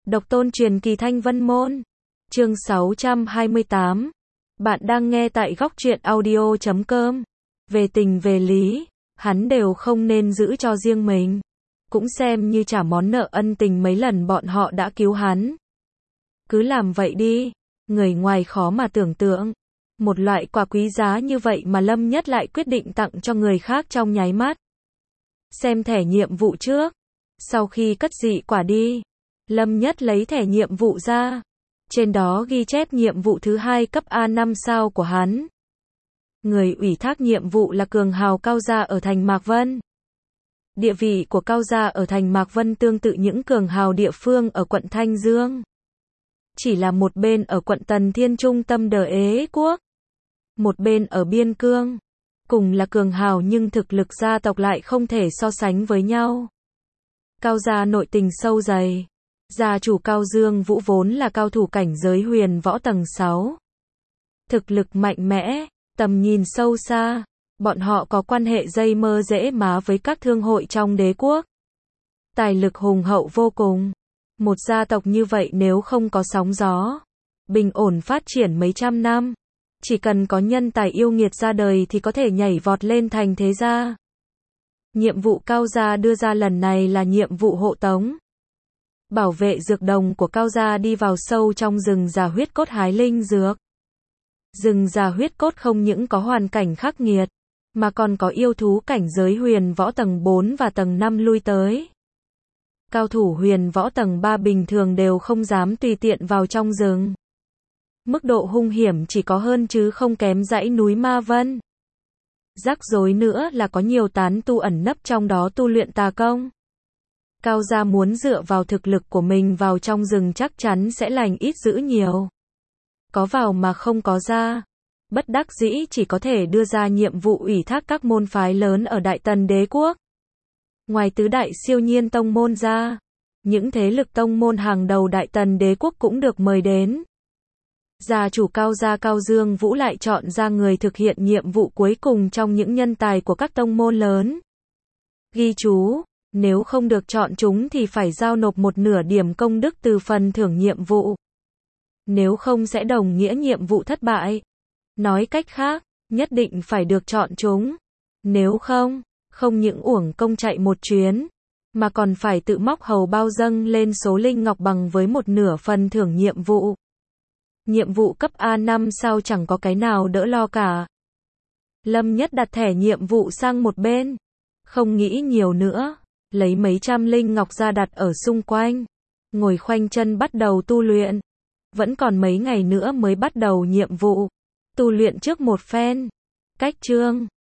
Độc tôn truyền kỳ Thanh Vân Môn. Chương 628. Bạn đang nghe tại góc truyện audio.com. Về tình về lý, hắn đều không nên giữ cho riêng mình. Cũng xem như trả món nợ ân tình mấy lần bọn họ đã cứu hắn. Cứ làm vậy đi, người ngoài khó mà tưởng tượng. Một loại quà quý giá như vậy mà Lâm Nhất lại quyết định tặng cho người khác trong nháy mắt. Xem thẻ nhiệm vụ trước. Sau khi cất dị quả đi, Lâm Nhất lấy thẻ nhiệm vụ ra. Trên đó ghi chép nhiệm vụ thứ 2 cấp A5 sao của hắn. Người ủy thác nhiệm vụ là cường hào Cao Gia ở thành Mạc Vân. Địa vị của Cao Gia ở thành Mạc Vân tương tự những cường hào địa phương ở quận Thanh Dương. Chỉ là một bên ở quận Tần Thiên trung tâm Đế Quốc, một bên ở Biên Cương. Cùng là cường hào nhưng thực lực gia tộc lại không thể so sánh với nhau. Cao Gia nội tình sâu dày. Gia chủ Cao Dương Vũ vốn là cao thủ cảnh giới huyền võ tầng 6. Thực lực mạnh mẽ, tầm nhìn sâu xa. Bọn họ có quan hệ dây mơ dễ má với các thương hội trong đế quốc. Tài lực hùng hậu vô cùng. Một gia tộc như vậy nếu không có sóng gió, bình ổn phát triển mấy trăm năm, chỉ cần có nhân tài yêu nghiệt ra đời thì có thể nhảy vọt lên thành thế gia. Nhiệm vụ Cao Gia đưa ra lần này là nhiệm vụ hộ tống. Bảo vệ dược đồng của Cao Gia đi vào sâu trong rừng già huyết cốt hái linh dược. Rừng già huyết cốt không những có hoàn cảnh khắc nghiệt, mà còn có yêu thú cảnh giới huyền võ tầng 4 và tầng 5 lui tới. Cao thủ huyền võ tầng 3 bình thường đều không dám tùy tiện vào trong rừng. Mức độ hung hiểm chỉ có hơn chứ không kém dãy núi Ma Vân. Rắc rối nữa là có nhiều tán tu ẩn nấp trong đó tu luyện tà công. Cao Gia muốn dựa vào thực lực của mình vào trong rừng chắc chắn sẽ lành ít dữ nhiều. Có vào mà không có ra. Bất đắc dĩ chỉ có thể đưa ra nhiệm vụ ủy thác các môn phái lớn ở Đại Tần Đế Quốc. Ngoài tứ đại siêu nhiên tông môn ra, những thế lực tông môn hàng đầu Đại Tần Đế Quốc cũng được mời đến. Gia chủ Cao Gia Cao Dương Vũ lại chọn ra người thực hiện nhiệm vụ cuối cùng trong những nhân tài của các tông môn lớn. Ghi chú, nếu không được chọn chúng thì phải giao nộp một nửa điểm công đức từ phần thưởng nhiệm vụ. Nếu không sẽ đồng nghĩa nhiệm vụ thất bại. Nói cách khác, nhất định phải được chọn chúng. Nếu không, không những uổng công chạy một chuyến, mà còn phải tự móc hầu bao dâng lên số linh ngọc bằng với một nửa phần thưởng nhiệm vụ. Nhiệm vụ cấp A5 sao chẳng có cái nào đỡ lo cả. Lâm Nhất đặt thẻ nhiệm vụ sang một bên. Không nghĩ nhiều nữa. Lấy mấy trăm linh ngọc ra đặt ở xung quanh. Ngồi khoanh chân bắt đầu tu luyện. Vẫn còn mấy ngày nữa mới bắt đầu nhiệm vụ. Tu luyện trước một phen. Cách chương.